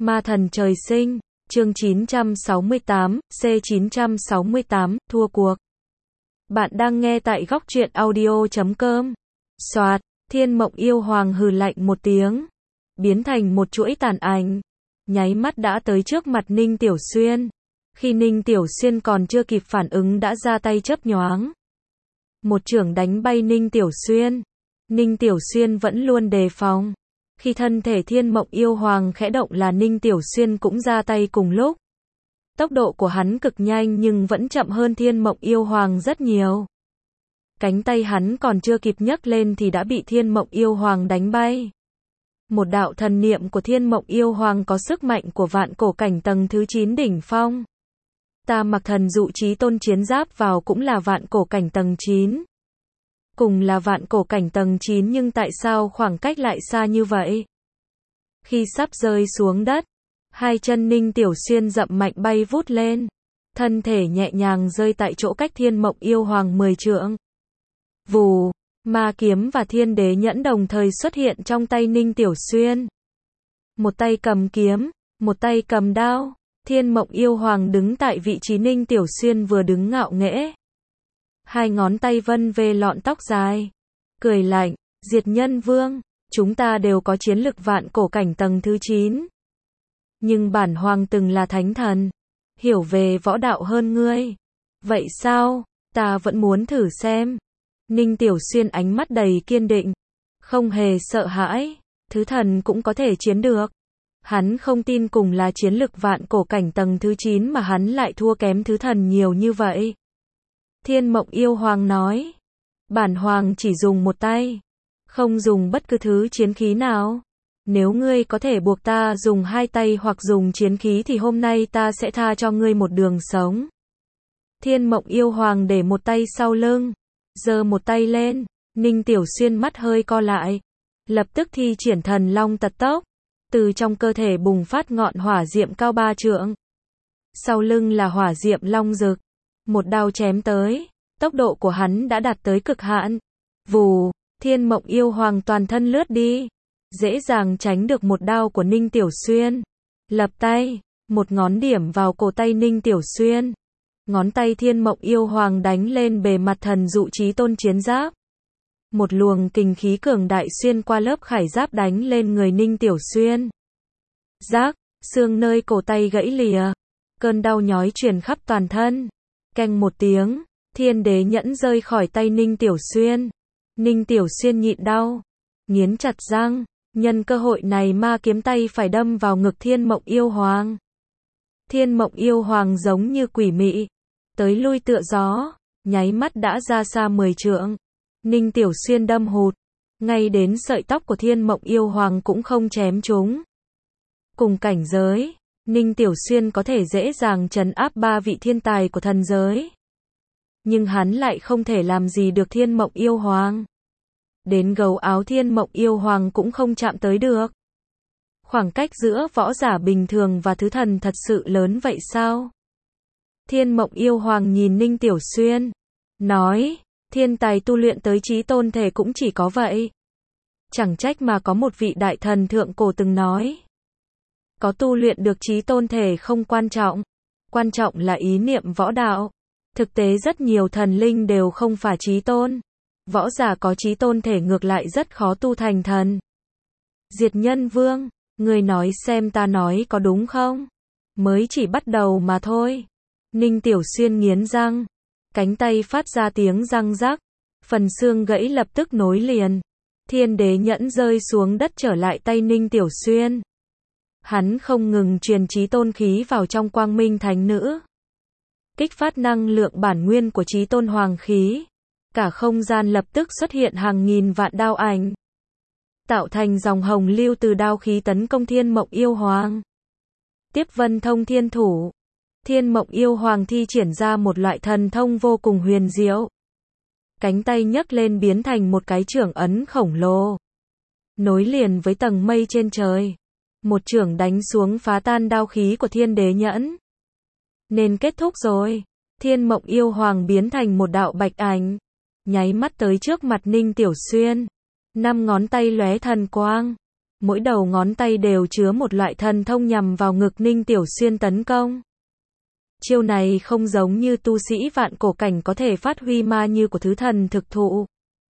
Ma thần trời sinh, chương 968, C968, thua cuộc. Bạn đang nghe tại góc truyện audio.com. Soạt, Thiên Mộng Yêu Hoàng hừ lạnh một tiếng, biến thành một chuỗi tàn ảnh, nháy mắt đã tới trước mặt Ninh Tiểu Xuyên. Khi Ninh Tiểu Xuyên còn chưa kịp phản ứng đã ra tay chớp nhoáng. Một chưởng đánh bay Ninh Tiểu Xuyên. Ninh Tiểu Xuyên vẫn luôn đề phòng. Khi thân thể Thiên Mộng Yêu Hoàng khẽ động là Ninh Tiểu Xuyên cũng ra tay cùng lúc. Tốc độ của hắn cực nhanh nhưng vẫn chậm hơn Thiên Mộng Yêu Hoàng rất nhiều. Cánh tay hắn còn chưa kịp nhấc lên thì đã bị Thiên Mộng Yêu Hoàng đánh bay. Một đạo thần niệm của Thiên Mộng Yêu Hoàng có sức mạnh của vạn cổ cảnh tầng thứ 9 đỉnh phong. Ta mặc thần dụ chí tôn chiến giáp vào cũng là vạn cổ cảnh tầng 9. Cùng là vạn cổ cảnh tầng 9 nhưng tại sao khoảng cách lại xa như vậy? Khi sắp rơi xuống đất, hai chân Ninh Tiểu Xuyên dậm mạnh bay vút lên. Thân thể nhẹ nhàng rơi tại chỗ cách Thiên Mộng Yêu Hoàng 10 trượng. Vù, ma kiếm và thiên đế nhẫn đồng thời xuất hiện trong tay Ninh Tiểu Xuyên. Một tay cầm kiếm, một tay cầm đao. Thiên Mộng Yêu Hoàng đứng tại vị trí Ninh Tiểu Xuyên vừa đứng ngạo nghễ. Hai ngón tay vân về lọn tóc dài. Cười lạnh, Diệt Nhân Vương, chúng ta đều có chiến lực vạn cổ cảnh tầng thứ 9. Nhưng bản hoàng từng là thánh thần, hiểu về võ đạo hơn ngươi. Vậy sao, ta vẫn muốn thử xem. Ninh Tiểu Xuyên ánh mắt đầy kiên định, không hề sợ hãi, thứ thần cũng có thể chiến được. Hắn không tin cùng là chiến lực vạn cổ cảnh tầng thứ 9 mà hắn lại thua kém thứ thần nhiều như vậy. Thiên Mộng Yêu Hoàng nói, bản hoàng chỉ dùng một tay, không dùng bất cứ thứ chiến khí nào. Nếu ngươi có thể buộc ta dùng hai tay hoặc dùng chiến khí thì hôm nay ta sẽ tha cho ngươi một đường sống. Thiên Mộng Yêu Hoàng để một tay sau lưng, giơ một tay lên. Ninh Tiểu Xuyên mắt hơi co lại, lập tức thi triển thần long tật tốc. Từ trong cơ thể bùng phát ngọn hỏa diệm cao 3 trượng. Sau lưng là hỏa diệm long rực. Một đao chém tới, tốc độ của hắn đã đạt tới cực hạn. Vù, Thiên Mộng Yêu Hoàng toàn thân lướt đi, dễ dàng tránh được một đao của Ninh Tiểu Xuyên. Lập tay, một ngón điểm vào cổ tay Ninh Tiểu Xuyên. Ngón tay Thiên Mộng Yêu Hoàng đánh lên bề mặt thần dụ chí tôn chiến giáp. Một luồng kình khí cường đại xuyên qua lớp khải giáp đánh lên người Ninh Tiểu Xuyên. Rác, xương nơi cổ tay gãy lìa. Cơn đau nhói truyền khắp toàn thân. Keng một tiếng, thiên đế nhẫn rơi khỏi tay Ninh Tiểu Xuyên. Ninh Tiểu Xuyên nhịn đau, nghiến chặt răng, nhân cơ hội này ma kiếm tay phải đâm vào ngực Thiên Mộng Yêu Hoàng. Thiên Mộng Yêu Hoàng giống như quỷ mị, tới lui tựa gió, nháy mắt đã ra xa 10 trượng. Ninh Tiểu Xuyên đâm hụt, ngay đến sợi tóc của Thiên Mộng Yêu Hoàng cũng không chém trúng. Cùng cảnh giới, Ninh Tiểu Xuyên có thể dễ dàng trấn áp 3 vị thiên tài của thần giới. Nhưng hắn lại không thể làm gì được Thiên Mộng Yêu Hoàng. Đến gấu áo Thiên Mộng Yêu Hoàng cũng không chạm tới được. Khoảng cách giữa võ giả bình thường và thứ thần thật sự lớn vậy sao? Thiên Mộng Yêu Hoàng nhìn Ninh Tiểu Xuyên, nói, thiên tài tu luyện tới chí tôn thể cũng chỉ có vậy. Chẳng trách mà có một vị đại thần thượng cổ từng nói, có tu luyện được chí tôn thể không quan trọng là ý niệm võ đạo. Thực tế rất nhiều thần linh đều không phải chí tôn. Võ giả có chí tôn thể ngược lại rất khó tu thành thần. Diệt Nhân Vương, người nói xem ta nói có đúng không? Mới chỉ bắt đầu mà thôi. Ninh Tiểu Xuyên nghiến răng, cánh tay phát ra tiếng răng rắc, phần xương gãy lập tức nối liền. Thiên đế nhẫn rơi xuống đất trở lại tay Ninh Tiểu Xuyên. Hắn không ngừng truyền chí tôn khí vào trong quang minh thánh nữ, kích phát năng lượng bản nguyên của chí tôn hoàng khí. Cả không gian lập tức xuất hiện hàng nghìn vạn đao ảnh, tạo thành dòng hồng lưu từ đao khí tấn công Thiên Mộng Yêu Hoàng. Tiếp Vân Thông Thiên Thủ, Thiên Mộng Yêu Hoàng thi triển ra một loại thần thông vô cùng huyền diệu. Cánh tay nhấc lên biến thành một cái chưởng ấn khổng lồ, nối liền với tầng mây trên trời. Một chưởng đánh xuống phá tan đao khí của thiên đế nhẫn. Nên kết thúc rồi. Thiên Mộng Yêu Hoàng biến thành một đạo bạch ảnh, nháy mắt tới trước mặt Ninh Tiểu Xuyên. 5 ngón tay lóe thần quang, mỗi đầu ngón tay đều chứa một loại thần thông nhằm vào ngực Ninh Tiểu Xuyên tấn công. Chiêu này không giống như tu sĩ vạn cổ cảnh có thể phát huy ma như của thứ thần thực thụ.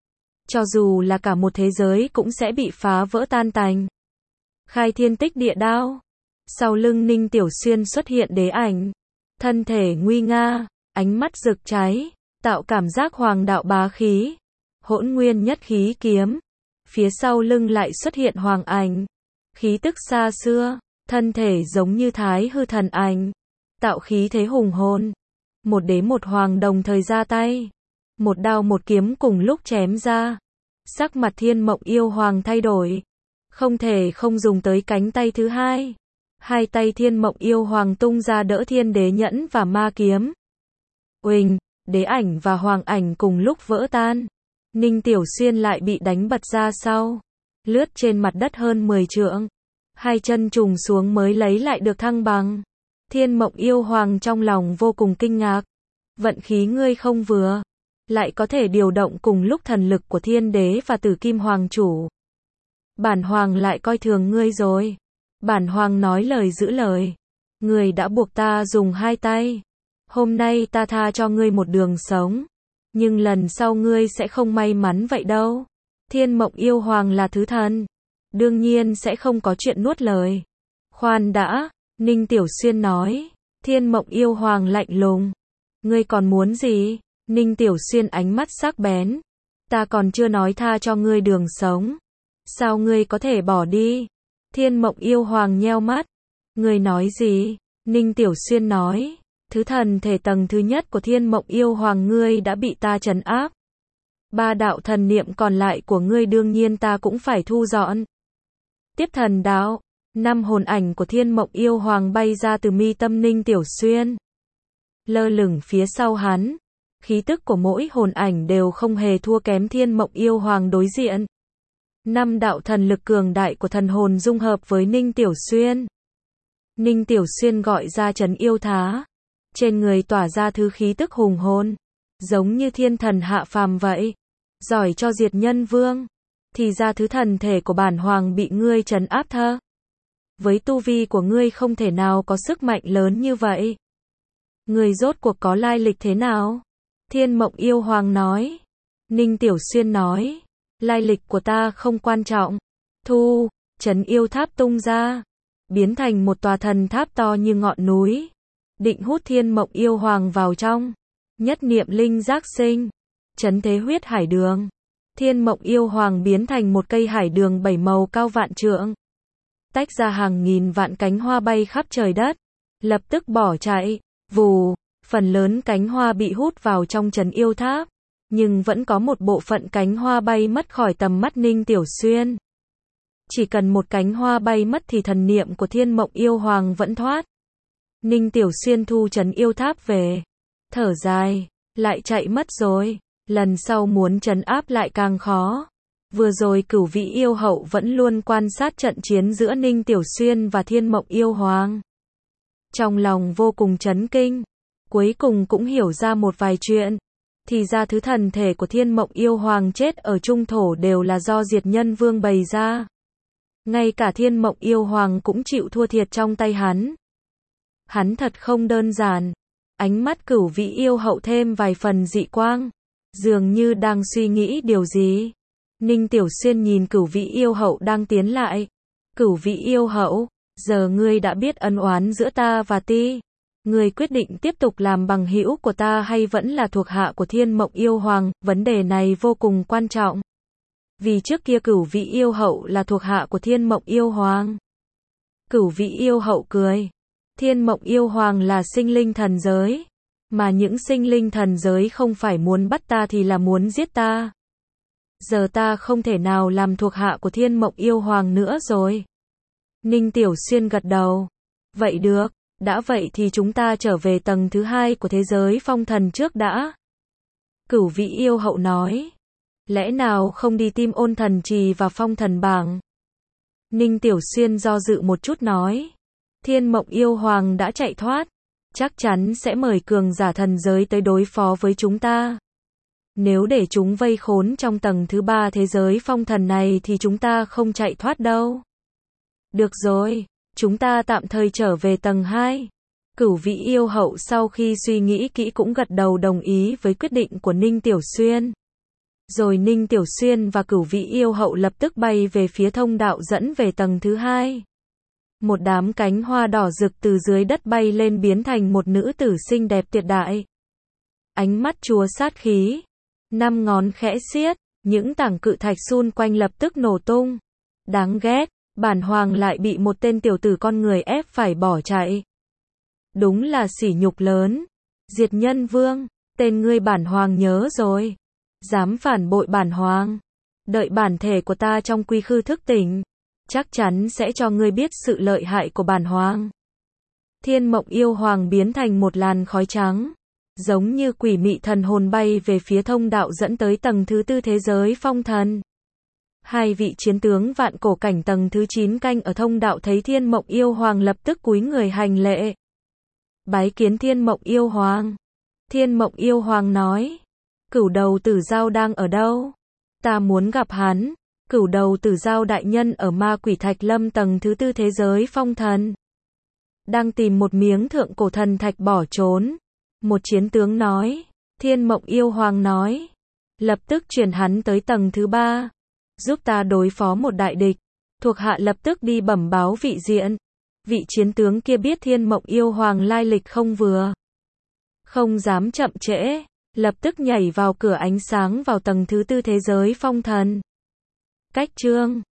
Cho dù là cả một thế giới cũng sẽ bị phá vỡ tan tành. Khai thiên tích địa đao. Sau lưng Ninh Tiểu Xuyên xuất hiện đế ảnh. Thân thể nguy nga, ánh mắt rực cháy, tạo cảm giác hoàng đạo bá khí. Hỗn nguyên nhất khí kiếm. Phía sau lưng lại xuất hiện hoàng ảnh. Khí tức xa xưa, thân thể giống như thái hư thần ảnh. Tạo khí thế hùng hồn. Một đế một hoàng đồng thời ra tay. Một đao một kiếm cùng lúc chém ra. Sắc mặt Thiên Mộng Yêu Hoàng thay đổi. Không thể không dùng tới cánh tay thứ hai. Hai tay Thiên Mộng Yêu Hoàng tung ra đỡ thiên đế nhẫn và ma kiếm. Uỳnh, đế ảnh và hoàng ảnh cùng lúc vỡ tan. Ninh Tiểu Xuyên lại bị đánh bật ra sau. Lướt trên mặt đất hơn 10 trượng. Hai chân trùng xuống mới lấy lại được thăng bằng. Thiên Mộng Yêu Hoàng trong lòng vô cùng kinh ngạc. Vận khí ngươi không vừa. Lại có thể điều động cùng lúc thần lực của thiên đế và tử kim hoàng chủ. Bản hoàng lại coi thường ngươi rồi. Bản hoàng nói lời giữ lời. Ngươi đã buộc ta dùng hai tay. Hôm nay ta tha cho ngươi một đường sống. Nhưng lần sau ngươi sẽ không may mắn vậy đâu. Thiên Mộng Yêu Hoàng là thứ thần. Đương nhiên sẽ không có chuyện nuốt lời. Khoan đã, Ninh Tiểu Xuyên nói. Thiên Mộng Yêu Hoàng lạnh lùng. Ngươi còn muốn gì? Ninh Tiểu Xuyên ánh mắt sắc bén. Ta còn chưa nói tha cho ngươi đường sống. Sao ngươi có thể bỏ đi? Thiên Mộng Yêu Hoàng nheo mắt. Ngươi nói gì? Ninh Tiểu Xuyên nói. Thứ thần thể tầng thứ nhất của Thiên Mộng Yêu Hoàng ngươi đã bị ta trấn áp. 3 đạo thần niệm còn lại của ngươi đương nhiên ta cũng phải thu dọn. Tiếp thần đạo. 5 hồn ảnh của Thiên Mộng Yêu Hoàng bay ra từ mi tâm Ninh Tiểu Xuyên. Lơ lửng phía sau hắn. Khí tức của mỗi hồn ảnh đều không hề thua kém Thiên Mộng Yêu Hoàng đối diện. 5 đạo thần lực cường đại của thần hồn dung hợp với Ninh Tiểu Xuyên. Ninh Tiểu Xuyên gọi ra trấn yêu thá. Trên người tỏa ra thứ khí tức hùng hồn. Giống như thiên thần hạ phàm vậy. Giỏi cho diệt nhân vương. Thì ra thứ thần thể của bản hoàng bị ngươi trấn áp thơ. Với tu vi của ngươi không thể nào có sức mạnh lớn như vậy. Ngươi rốt cuộc có lai lịch thế nào? Thiên Mộng Yêu Hoàng nói. Ninh Tiểu Xuyên nói. Lai lịch của ta không quan trọng. Thu, trấn yêu tháp tung ra. Biến thành một tòa thần tháp to như ngọn núi. Định hút Thiên Mộng Yêu Hoàng vào trong. Nhất niệm linh giác sinh. Trấn thế huyết hải đường. Thiên Mộng Yêu Hoàng biến thành một cây hải đường 7 màu cao vạn trượng. Tách ra hàng nghìn vạn cánh hoa bay khắp trời đất. Lập tức bỏ chạy. Vù, phần lớn cánh hoa bị hút vào trong trấn yêu tháp. Nhưng vẫn có một bộ phận cánh hoa bay mất khỏi tầm mắt Ninh Tiểu Xuyên. Chỉ cần một cánh hoa bay mất thì thần niệm của Thiên Mộng Yêu Hoàng vẫn thoát. Ninh Tiểu Xuyên thu trấn yêu tháp về. Thở dài, lại chạy mất rồi. Lần sau muốn trấn áp lại càng khó. Vừa rồi Cửu Vĩ Yêu Hậu vẫn luôn quan sát trận chiến giữa Ninh Tiểu Xuyên và Thiên Mộng Yêu Hoàng. Trong lòng vô cùng chấn kinh. Cuối cùng cũng hiểu ra một vài chuyện. Thì ra thứ thần thể của Thiên Mộng Yêu Hoàng chết ở trung thổ đều là do diệt nhân vương bày ra. Ngay cả Thiên Mộng Yêu Hoàng cũng chịu thua thiệt trong tay hắn. Hắn thật không đơn giản. Ánh mắt Cửu Vĩ Yêu Hậu thêm vài phần dị quang. Dường như đang suy nghĩ điều gì. Ninh Tiểu Xuyên nhìn Cửu Vĩ Yêu Hậu đang tiến lại. Cửu Vĩ Yêu Hậu, giờ ngươi đã biết ân oán giữa ta và ti. Ngươi quyết định tiếp tục làm bằng hữu của ta hay vẫn là thuộc hạ của Thiên Mộng Yêu Hoàng, vấn đề này vô cùng quan trọng. Vì trước kia Cửu Vĩ Yêu Hậu là thuộc hạ của Thiên Mộng Yêu Hoàng. Cửu Vĩ Yêu Hậu cười. Thiên Mộng Yêu Hoàng là sinh linh thần giới. Mà những sinh linh thần giới không phải muốn bắt ta thì là muốn giết ta. Giờ ta không thể nào làm thuộc hạ của Thiên Mộng Yêu Hoàng nữa rồi. Ninh Tiểu Xuyên gật đầu. Vậy được, đã vậy thì chúng ta trở về tầng thứ 2 của thế giới phong thần trước đã. Cửu Vĩ Yêu Hậu nói. Lẽ nào không đi tìm Ôn Thần Trì và phong thần bảng? Ninh Tiểu Xuyên do dự một chút nói. Thiên Mộng Yêu Hoàng đã chạy thoát. Chắc chắn sẽ mời cường giả thần giới tới đối phó với chúng ta. Nếu để chúng vây khốn trong tầng thứ 3 thế giới phong thần này thì chúng ta không chạy thoát đâu. Được rồi, chúng ta tạm thời trở về tầng 2. Cửu Vĩ Yêu Hậu sau khi suy nghĩ kỹ cũng gật đầu đồng ý với quyết định của Ninh Tiểu Xuyên. Rồi Ninh Tiểu Xuyên và Cửu Vĩ Yêu Hậu lập tức bay về phía thông đạo dẫn về tầng thứ 2. Một đám cánh hoa đỏ rực từ dưới đất bay lên biến thành một nữ tử xinh đẹp tuyệt đại. Ánh mắt chúa sát khí, 5 ngón khẽ xiết, những tảng cự thạch xung quanh lập tức nổ tung. Đáng ghét, bản hoàng lại bị một tên tiểu tử con người ép phải bỏ chạy. Đúng là sỉ nhục lớn. Diệt Nhân Vương, tên ngươi bản hoàng nhớ rồi. Dám phản bội bản hoàng. Đợi bản thể của ta trong quy khư thức tỉnh, chắc chắn sẽ cho ngươi biết sự lợi hại của bản hoàng. Thiên Mộng Yêu Hoàng biến thành một làn khói trắng, giống như quỷ mị thần hồn bay về phía thông đạo dẫn tới tầng thứ 4 thế giới phong thần. Hai vị chiến tướng vạn cổ cảnh tầng thứ 9 canh ở thông đạo thấy Thiên Mộng Yêu Hoàng lập tức cúi người hành lễ. Bái kiến Thiên Mộng Yêu Hoàng. Thiên Mộng Yêu Hoàng nói, Cửu Đầu Tử Giao đang ở đâu? Ta muốn gặp hắn. Cửu Đầu Tử Giao đại nhân ở Ma Quỷ Thạch Lâm tầng thứ 4 thế giới phong thần. Đang tìm một miếng thượng cổ thần thạch bỏ trốn. Một chiến tướng nói. Thiên Mộng Yêu Hoàng nói, lập tức chuyển hắn tới tầng thứ 3. Giúp ta đối phó một đại địch. Thuộc hạ lập tức đi bẩm báo vị diện. Vị chiến tướng kia biết Thiên Mộng Yêu Hoàng lai lịch không vừa. Không dám chậm trễ, lập tức nhảy vào cửa ánh sáng vào tầng thứ 4 thế giới phong thần. Cách chương